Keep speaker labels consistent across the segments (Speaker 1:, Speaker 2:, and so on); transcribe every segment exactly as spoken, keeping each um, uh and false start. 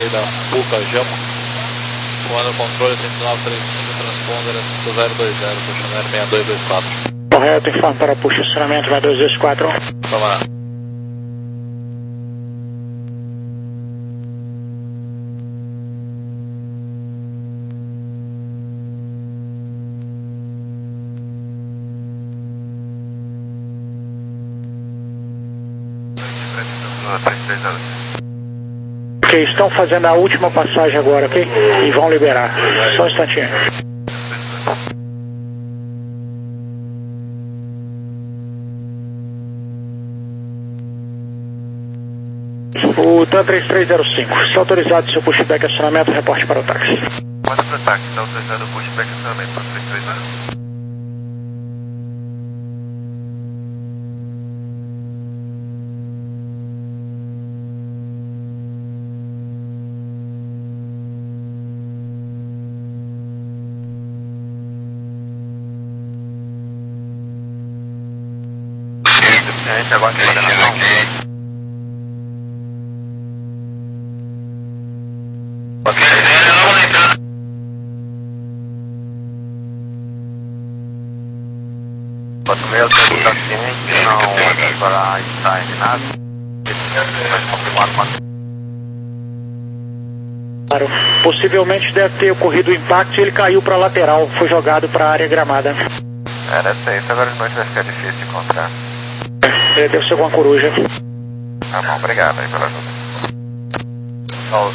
Speaker 1: da Puca Jama, comando controle trinta e nove trinta e cinco, transponder cinco zero dois zero, puxando R seis dois dois quatro.
Speaker 2: Correto, informe para puxo, estacionamento vai dois dois quatro.
Speaker 1: Vamos lá.
Speaker 2: Ok, estão fazendo a última passagem agora, ok? E vão liberar. Só um instantinho. O TAM três três zero cinco, está autorizado seu pushback acionamento, reporte para o táxi.
Speaker 3: Pode para o táxi, está autorizado o pushback acionamento para o três três zero cinco. A gente agora tem coordenação. Quanto meio que o paciente não para estar em nada, vai confirmar com a...
Speaker 2: Claro, possivelmente deve ter ocorrido o impacto e ele caiu para a lateral, foi jogado para a área gramada.
Speaker 3: É, deve ser isso, agora de noite vai ficar difícil de encontrar.
Speaker 2: É, deve ser alguma coruja.
Speaker 3: Tá bom, obrigado aí pela ajuda. Paulo.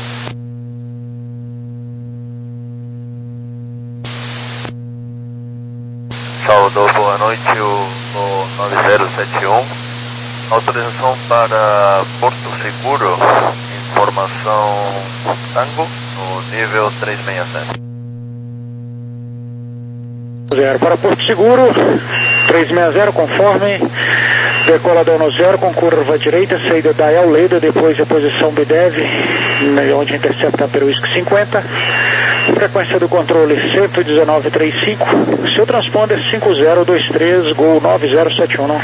Speaker 3: Salvador, boa noite, o, o nove zero sete um. Autorização para Porto Seguro, informação Tango, no nível trezentos e sessenta e sete.
Speaker 2: Zero para Porto Seguro, trezentos e sessenta, conforme, decolador no zero, com curva à direita, saída da El Leda, depois a posição B D E V, onde intercepta pelo Whisky cinquenta, frequência do controle cento e dezenove vírgula trinta e cinco, seu transponder cinco zero dois três, Gol nove zero sete um.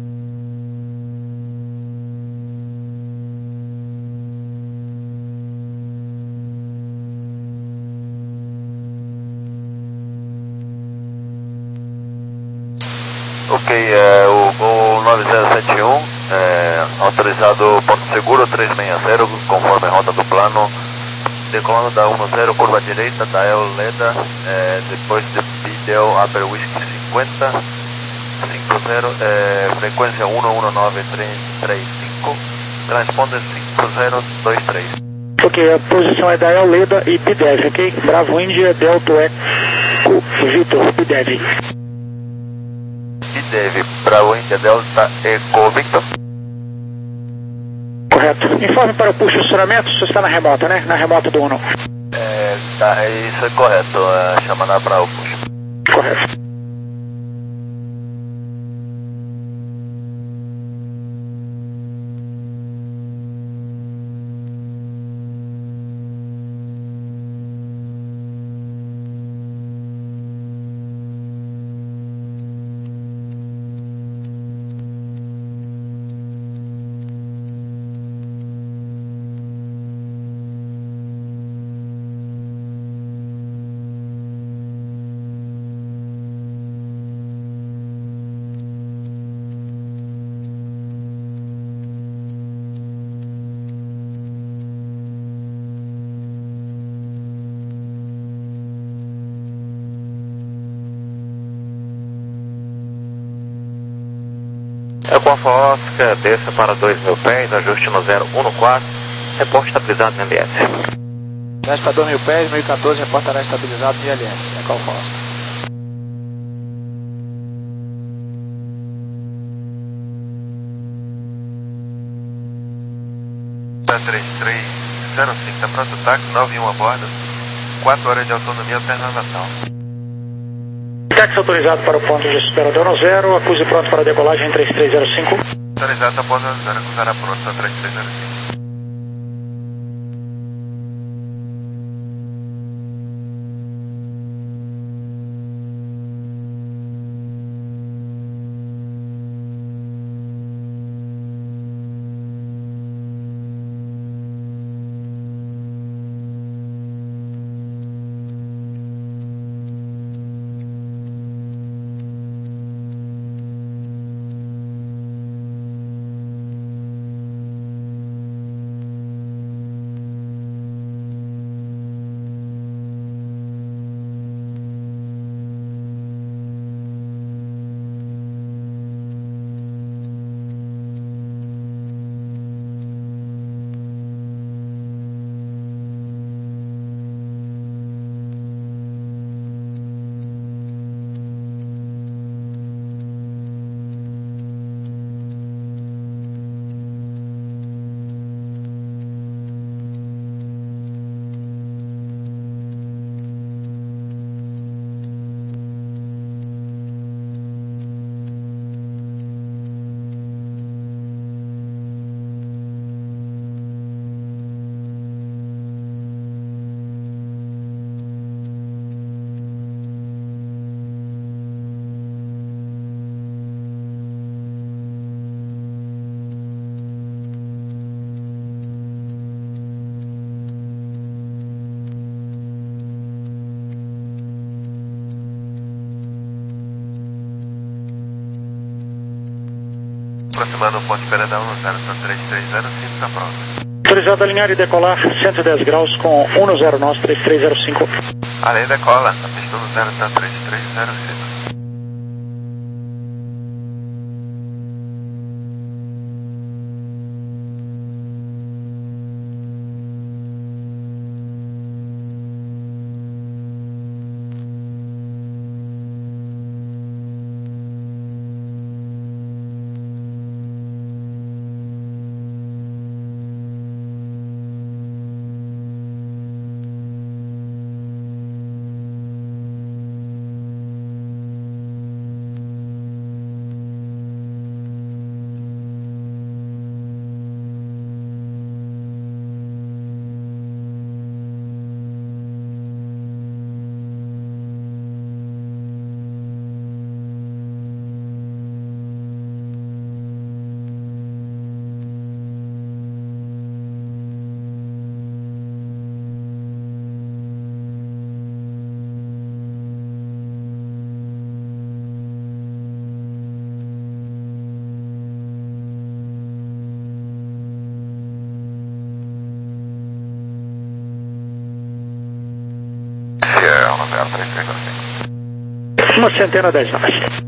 Speaker 3: Ok, é, o Gol nove zero sete um, é, autorizado Porto Seguro trezentos e sessenta, conforme rota do plano, decolando da dez, curva direita, da El Leda, é, depois de Bidel Upper Whisky cinquenta, cinquenta, é, frequência um um nove três cinco, transponder cinco zero dois três.
Speaker 2: Ok, a posição é da El Leda e P D E V, ok? Bravo Índia, Delta Eco, Vitor, P D E V.
Speaker 3: P D E V, Bravo Índia, Delta Eco, Victor.
Speaker 2: Correto. Informe para o puxo acionamento, você está na remota, né? Na remota do Uno.
Speaker 3: É, tá, isso é correto, é, chamando para o push.
Speaker 2: Correto.
Speaker 4: É com a Oscar, desça para dois mil pés, ajuste no zero um quatro, reporte estabilizado no L S.
Speaker 5: Desce para dois mil pés, mil e quatorze, reportará estabilizado no I L S. É com a Oscar.
Speaker 3: três três zero cinco, tá pronto o táxi, nove um a bordo, quatro horas de autonomia alternando Natal.
Speaker 2: Táxi autorizado para o ponto de espera do Ano Zero, acuse pronto para decolagem três três zero cinco.
Speaker 3: Autorizado a bordo zero, acusará pronto a três três zero cinco. Aproximando o ponte Peredão no zero três três zero cinco, está pronto.
Speaker 2: Autorizado a alinhar e decolar cento e dez graus com um zero nós três três zero cinco.
Speaker 3: Além decola, a pista no zero três três zero cinco.
Speaker 2: Uma centena dez nós.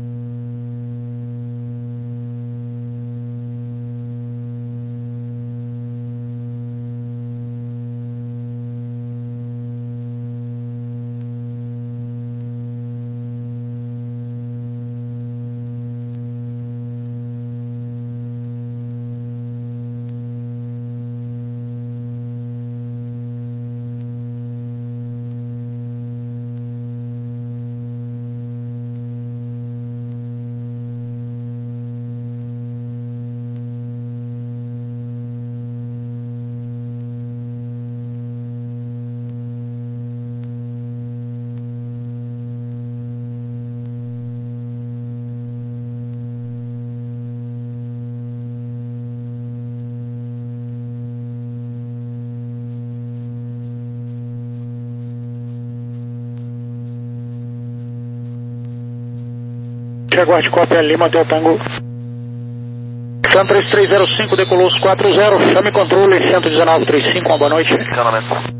Speaker 2: Aguarde cópia Lima Hotel Tango. Sam três três zero cinco decolou os quatro zero, chame controle cento e dezenove trinta e cinco, uma boa noite.
Speaker 3: Funcionamento.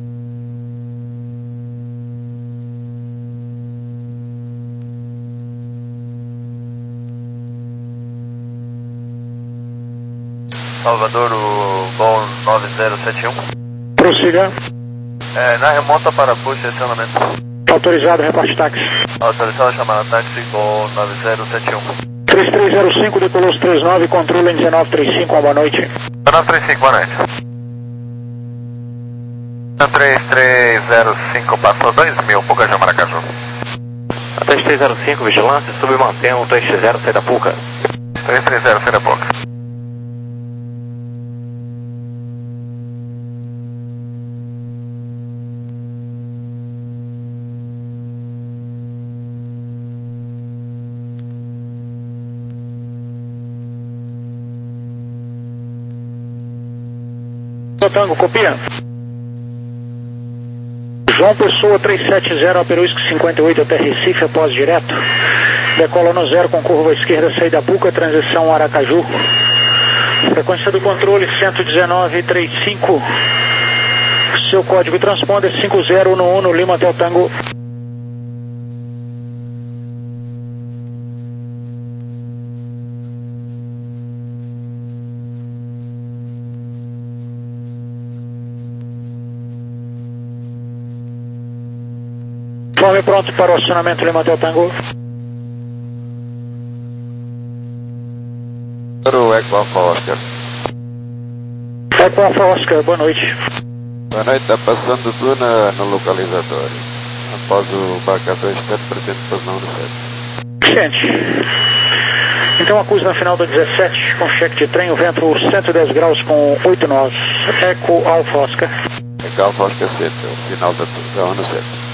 Speaker 3: Salvador, o Gol nove zero sete um.
Speaker 2: Prossiga.
Speaker 3: É, na remonta para push, acionamento.
Speaker 2: Autorizado, reparte táxi.
Speaker 3: Autorizado a chamar a táxi, Gol nove zero sete um.
Speaker 2: três três zero cinco, decolou os trinta e nove, controle em dezenove trinta e cinco, uma boa noite.
Speaker 3: dezenove trinta e cinco, boa noite. três três zero cinco, passou dois mil, Puca de Maracaju.
Speaker 4: três três zero cinco, vigilância, submantém o três três zero, sai da Puca.
Speaker 3: três três zero, sai da Puca.
Speaker 2: Tango, copia. João Pessoa trezentos e setenta, Aperuísque cinquenta e oito até Recife, após direto. Decola no zero com curva esquerda, saída Puca, transição Aracaju. Frequência do controle cento e dezenove trinta e cinco. Seu código transponder cinco zero um um, Lima Hotel Tango. Informe pronto para o acionamento Lima Hotel Tango.
Speaker 6: Para o Eco Alfa Oscar.
Speaker 2: Eco Alfa Oscar, boa noite.
Speaker 6: Boa noite, está passando tudo na, no localizador. Após o marcador externo, pretende fazer um sete.
Speaker 2: Gente, então acusa na final do dezessete com cheque de trem, o vento cento e dez graus com oito nós. Eco Alfa Oscar.
Speaker 6: Eco Alfa Oscar sete, o final da, da ONU sete.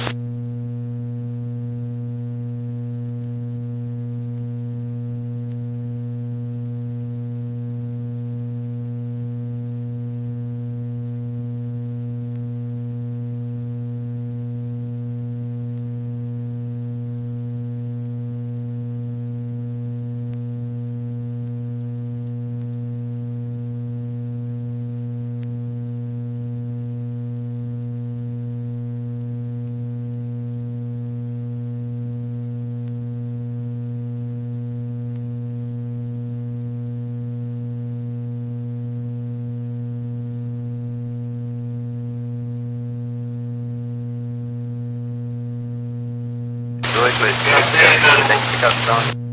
Speaker 3: oito dois cinco, identificação.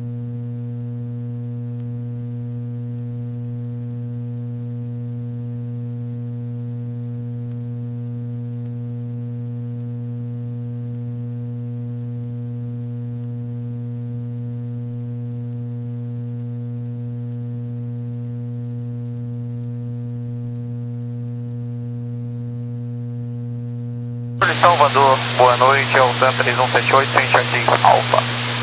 Speaker 3: Salvador, boa noite, é o Dan três um sete oito, sem jardim Alfa.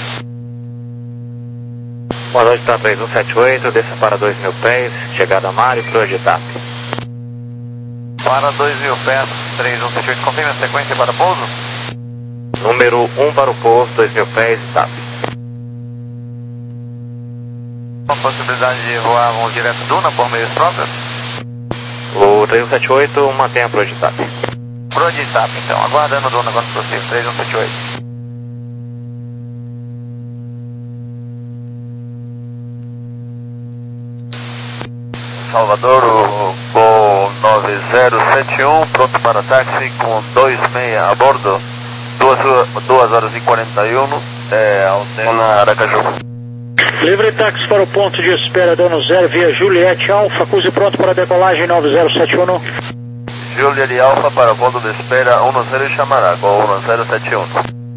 Speaker 4: Boa noite, Dan três um sete oito, desça para dois mil pés, chegada a mar e proa de TAP.
Speaker 3: Para dois mil pés, três um sete oito, confirma a sequência para pouso?
Speaker 4: Número um para o pouso, dois mil pés e TAP.
Speaker 3: Uma possibilidade de voar um direto Duna por meios próprios?
Speaker 4: O três um sete oito mantém a proa de TAP.
Speaker 3: Proa de TAP, então, aguardando Duna quando possível, três um sete oito. Salvador, o Gol nove zero sete um, pronto para táxi com dois seis a bordo, duas horas e quarenta e um, é, Altena Aracaju.
Speaker 2: Livre táxi para o ponto de espera dano zero via Juliette Alfa, cruze pronto para decolagem nove zero sete um.
Speaker 3: Juliette Alfa para o ponto de espera um zero chamará, Gol um zero sete um.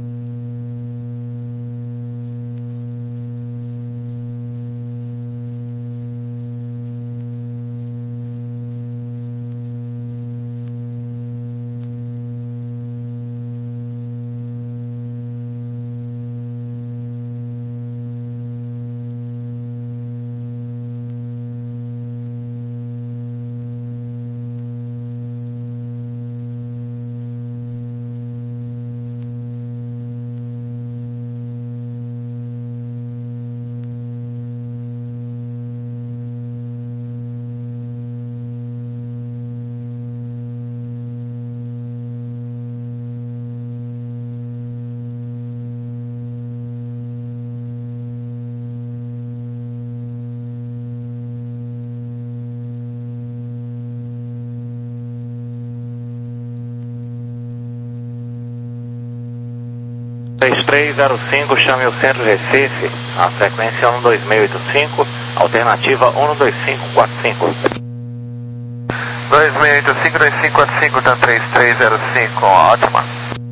Speaker 4: três três zero cinco, chame o centro Recife, a frequência um dois seis oito cinco, alternativa um dois cinco quatro cinco.
Speaker 3: dois seis oito cinco, dois cinco quatro cinco, Dan três três zero cinco, ótima.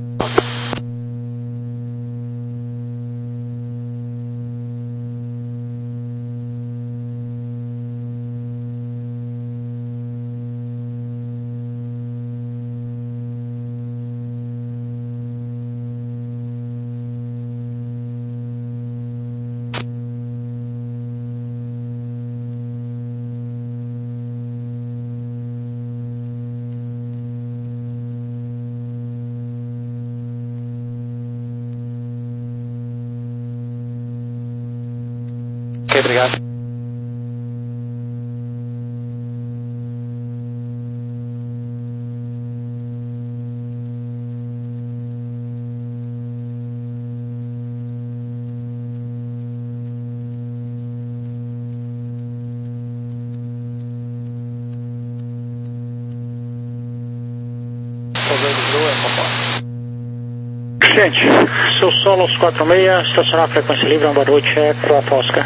Speaker 5: Ok, obrigado.
Speaker 2: Gente, seu solo aos quatro seis, estacionar a frequência livre, boa noite, é Pro Oscar.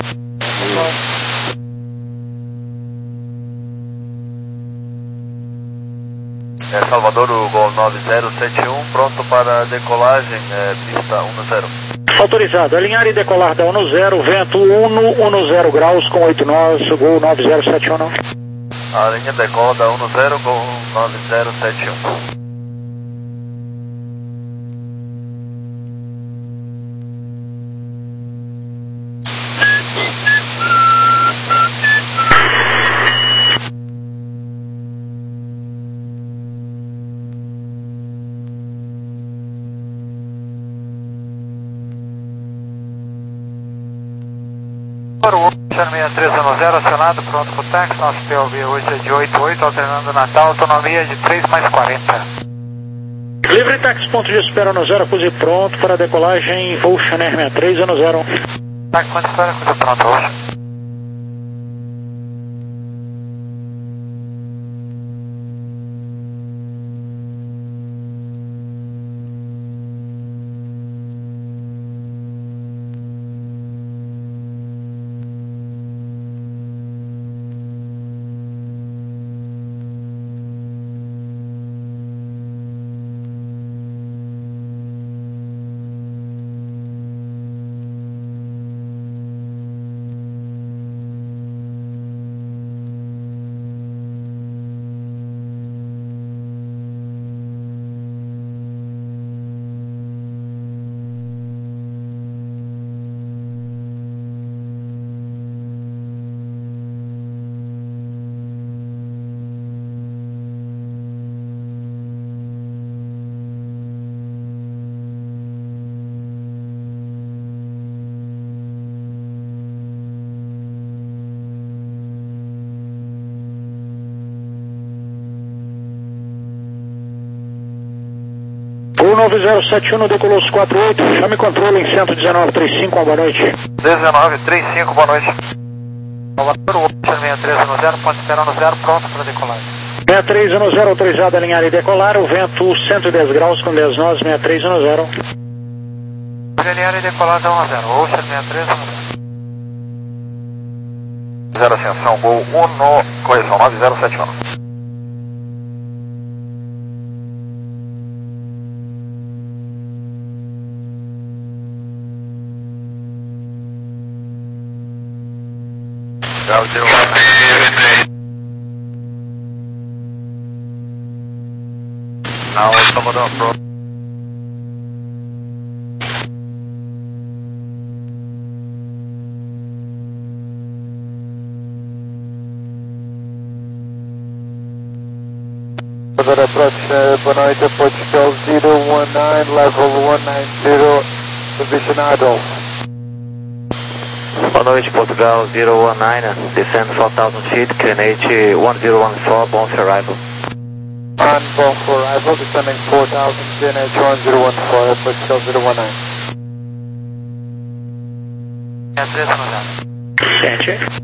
Speaker 3: É Salvador, o Gol nove zero sete um, pronto para decolagem, é, pista um zero.
Speaker 2: Autorizado, alinhar e decolar da um zero, vento um zero graus com oito nós, Gol nove zero sete um.
Speaker 3: A linha decola da um zero, Gol nove zero sete um.
Speaker 7: Para o seis três um zero, acionado, pronto para o táxi, nosso P O V hoje é de oito oito, alternando Natal, autonomia de três mais quarenta.
Speaker 2: Livre táxi, ponto de espera no zero, cruze pronto para decolagem, voo Channel sessenta e três no zero.
Speaker 7: Táxi, quanto espera, cruze pronto, Ocean.
Speaker 2: O nove zero sete um decolou os quatro oito, chame controle em cento e dezenove trinta e cinco, uma boa noite.
Speaker 7: dezenove trinta e cinco, boa noite. Salvador, Ocean seis três um zero, ponte zero no zero, pronto para decolar.
Speaker 2: seis três um zero, autorizado a alinhar e decolar, o vento cento e dez graus com dez nós, seis três um zero.
Speaker 7: Alinhar e decolar da um a zero, Ocean seis três um zero.
Speaker 3: zero ascensão, Gol um, correção nove zero sete um. Galo zero one. Now Salvador approach.
Speaker 8: Salvador approach, uh, boa noite, Portugal zero one nine, level one nine zero, position idle.
Speaker 4: Boa noite, Portugal zero one nine, descend four thousand feet, K N H one zero one four, bound for arrival.
Speaker 8: On bound for arrival, descending four thousand, K N H one zero one four, Portugal zero one nine.
Speaker 7: seis três um zero.
Speaker 2: Sente.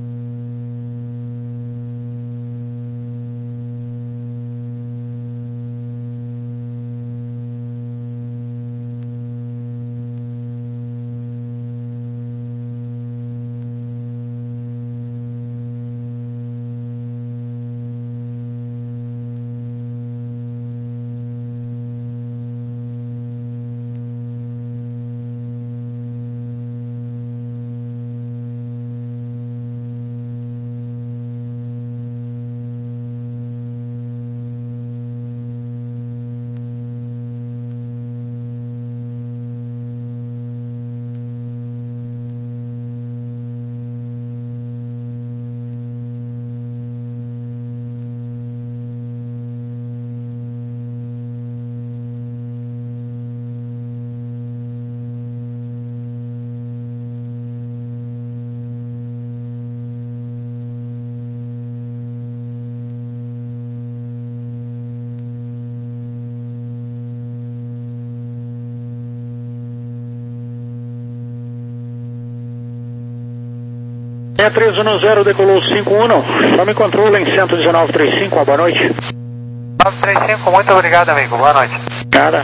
Speaker 2: seis três um zero, decolou cinco um, chame controle em cento e dezenove trinta e cinco, uma boa noite.
Speaker 7: nove três cinco, muito obrigado, amigo, boa noite.
Speaker 2: Nada.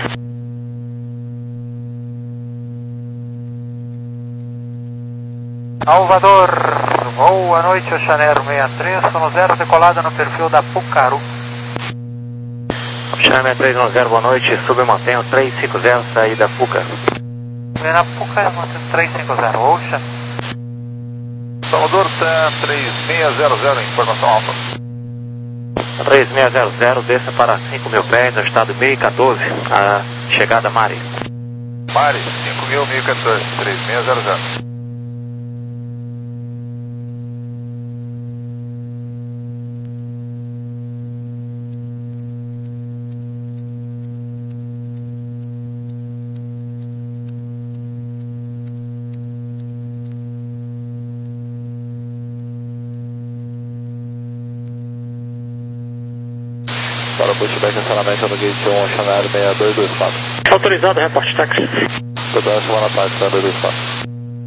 Speaker 7: Salvador, boa noite, Ocean seis três um zero, decolada no perfil da Pucaru.
Speaker 4: Ocean seis três um zero, boa noite, submantenho três cinco zero, saída Puca.
Speaker 7: Vem na Puca, três cinco zero, Ocean.
Speaker 3: Salvador, T três seis zero zero, informação alfa.
Speaker 4: três seis zero zero, desça para cinco mil pés, no estado mil e quatorze, a chegada Mari.
Speaker 3: Mari, cinco mil, mil e quatorze, três seis zero zero.
Speaker 1: Para o pushback, cancelamento no gate um, Ocean seis dois dois quatro.
Speaker 2: Autorizado, reporte táxi.
Speaker 1: Toda semana tarde, seis dois dois quatro.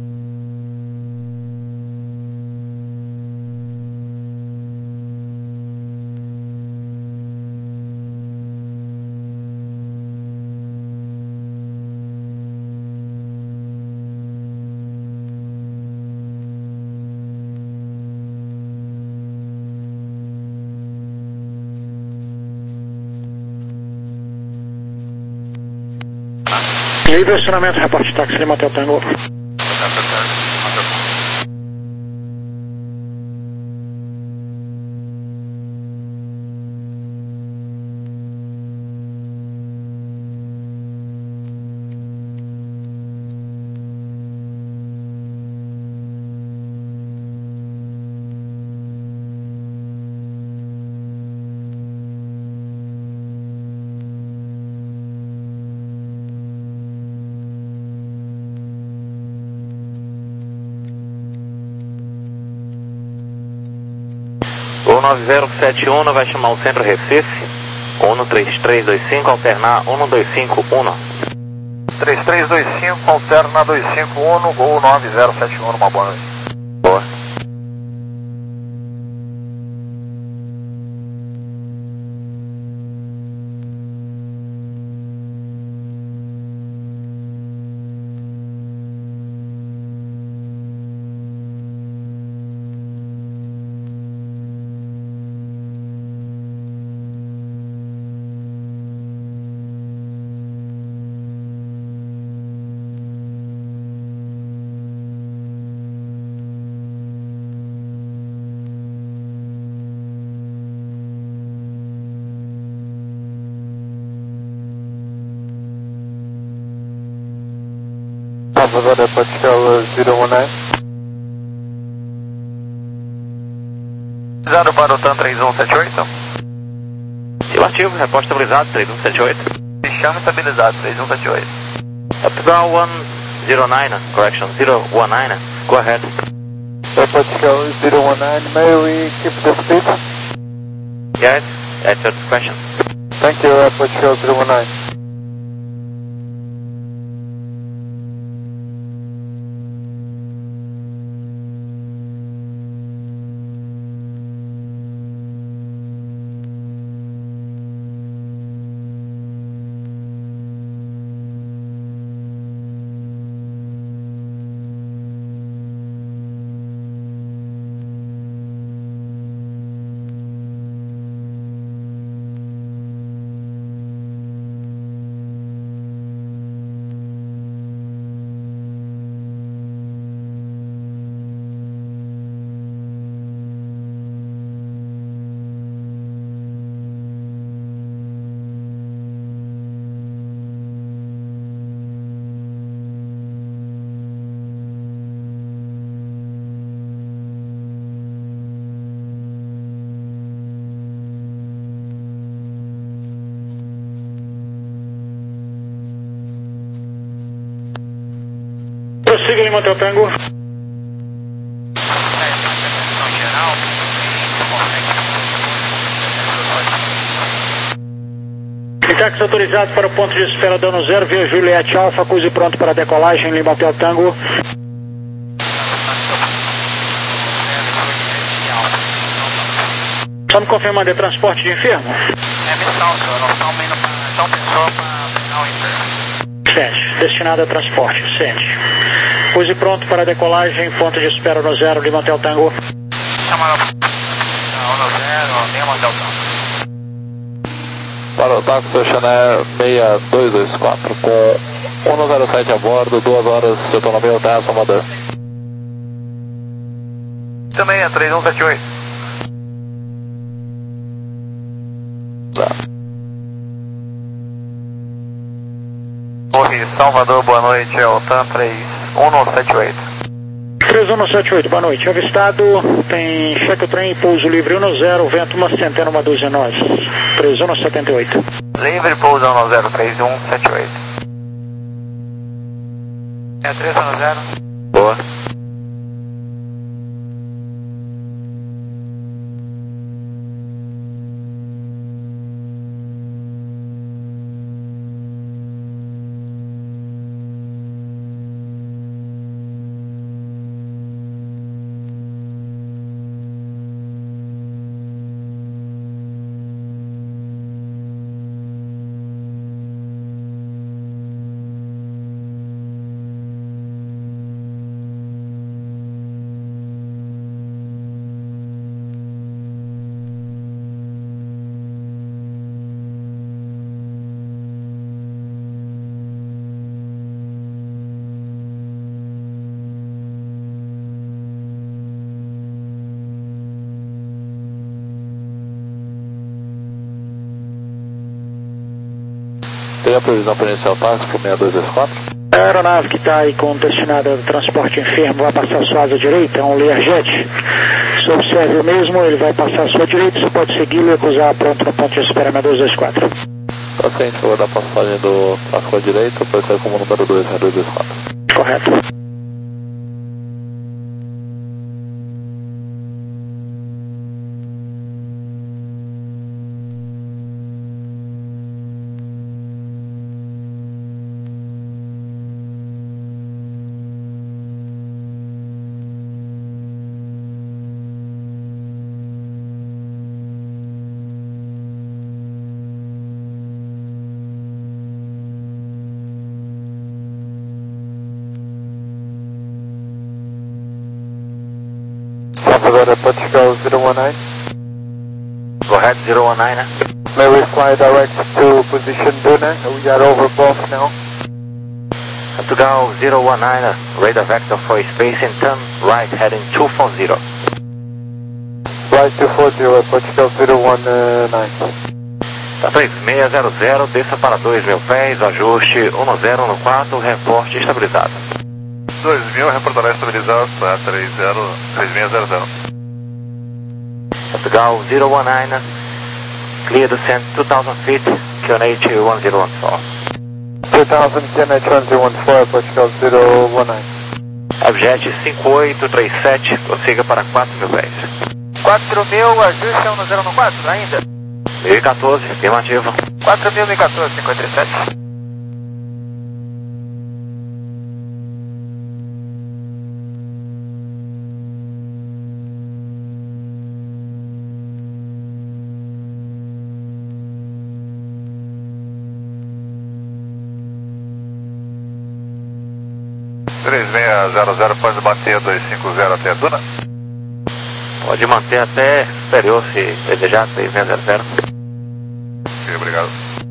Speaker 2: Livre acionamento, reporte táxi, Lima Hotel Tango.
Speaker 4: O nove zero sete um vai chamar o centro Recife, um três três dois cinco, alternar um dois cinco um.
Speaker 7: três três dois cinco, alterna dois cinco um, Gol nove zero sete um, uma boa noite.
Speaker 4: Boa.
Speaker 8: Salvador Portugal zero one nine.
Speaker 7: Zero para o TAM três um sete oito.
Speaker 4: Afirmativo, repórter estabilizado, três um sete oito.
Speaker 7: Chama estabilizado, três um sete oito.
Speaker 4: Portugal one zero nine, correction, zero one nine, go ahead.
Speaker 8: Portugal zero one nine, may we keep the speed?
Speaker 4: Yes, at your discretion.
Speaker 8: Thank you, Portugal zero one nine.
Speaker 2: Prossiga Lima Hotel Tango. Táxi autorizado para o ponto de espera dano zero, via Juliette Alpha, cruze pronto para decolagem, Lima Hotel Tango. Só me confirmando, é transporte de enfermo?
Speaker 7: É missão, senhor, nós estamos indo para João Pessoa para pegar o enfermo.
Speaker 2: Sente, destinado a transporte, sente. Cruze pronto para decolagem, ponto de espera no zero, Lima Hotel Tango.
Speaker 7: Chama no zero, Lima Hotel Tango.
Speaker 1: Para o táxi Oceanair seis dois dois quatro com um zero sete a bordo, duas horas de autonomia até Salvador.
Speaker 7: Também é três um sete oito.
Speaker 1: Tá.
Speaker 7: Torre Salvador, boa noite, é o TAM três um sete oito.
Speaker 2: três um sete oito, boa noite. Avistado, tem cheque o trem, pouso livre um zero, vento uma centena, uma dúzia nós. três um sete oito.
Speaker 7: Livre, pouso um zero, três um sete oito. É três um zero.
Speaker 1: Boa. Tem a previsão para iniciar o táxi para seis dois dois quatro?
Speaker 2: A aeronave que está aí com destinada de transporte enfermo vai passar a sua asa direita, é um Learjet. Se observe o mesmo, ele vai passar a sua direita, você pode segui-lo e cruzar pronto no ponto de espera seis dois dois quatro.
Speaker 1: Paciente, vou dar passagem do táxi à direita, pode ser como número dois, seis dois dois quatro.
Speaker 2: Correto.
Speaker 8: Salvador, Portugal zero one nine.
Speaker 4: Go ahead, zero one nine.
Speaker 8: May we fly direct to position Duna? We are over both now.
Speaker 4: Portugal zero one nine, radar vector for space and turn right heading two four zero.
Speaker 8: Flight two four zero, Portugal zero one nine.
Speaker 4: Tá três seis zero zero, desça para dois mil pés, ajuste um zero um quatro, reporte estabilizado.
Speaker 3: dois mil, reportará estabilizado para três zero, três seis zero zero.
Speaker 4: Portugal zero one nine, clear descent two thousand feet, Q N H one zero one four.
Speaker 8: two thousand, Q N H one zero one four, Portugal zero one nine.
Speaker 4: Abjet cinco oito três sete, prossiga para quatro mil pés.
Speaker 7: quatro mil, ajuste um zero um quatro ainda.
Speaker 4: mil e quatorze, afirmativo.
Speaker 7: quatro mil e quatorze, cinquenta e sete.
Speaker 3: três seis zero zero, pode bater dois cinco zero até a Duna?
Speaker 4: Pode manter até superior se desejar, três seis zero zero.
Speaker 3: Ok, obrigado.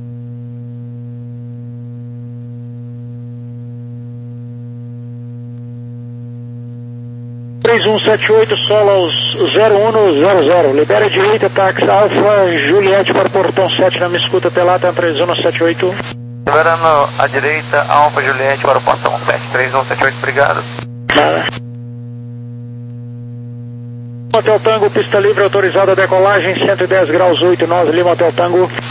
Speaker 2: três um sete oito, solo aos zero um zero zero. Libera a direita, táxi Alfa, Juliette para portão sete, na minha escuta, Pelata, três um sete oito.
Speaker 7: Liberando a direita, Alfa Juliette para o portão sete, três um sete oito, obrigado.
Speaker 2: Nada. Hotel Tango, pista livre, autorizada a decolagem, cento e dez graus, oito nove, Lima Hotel Tango.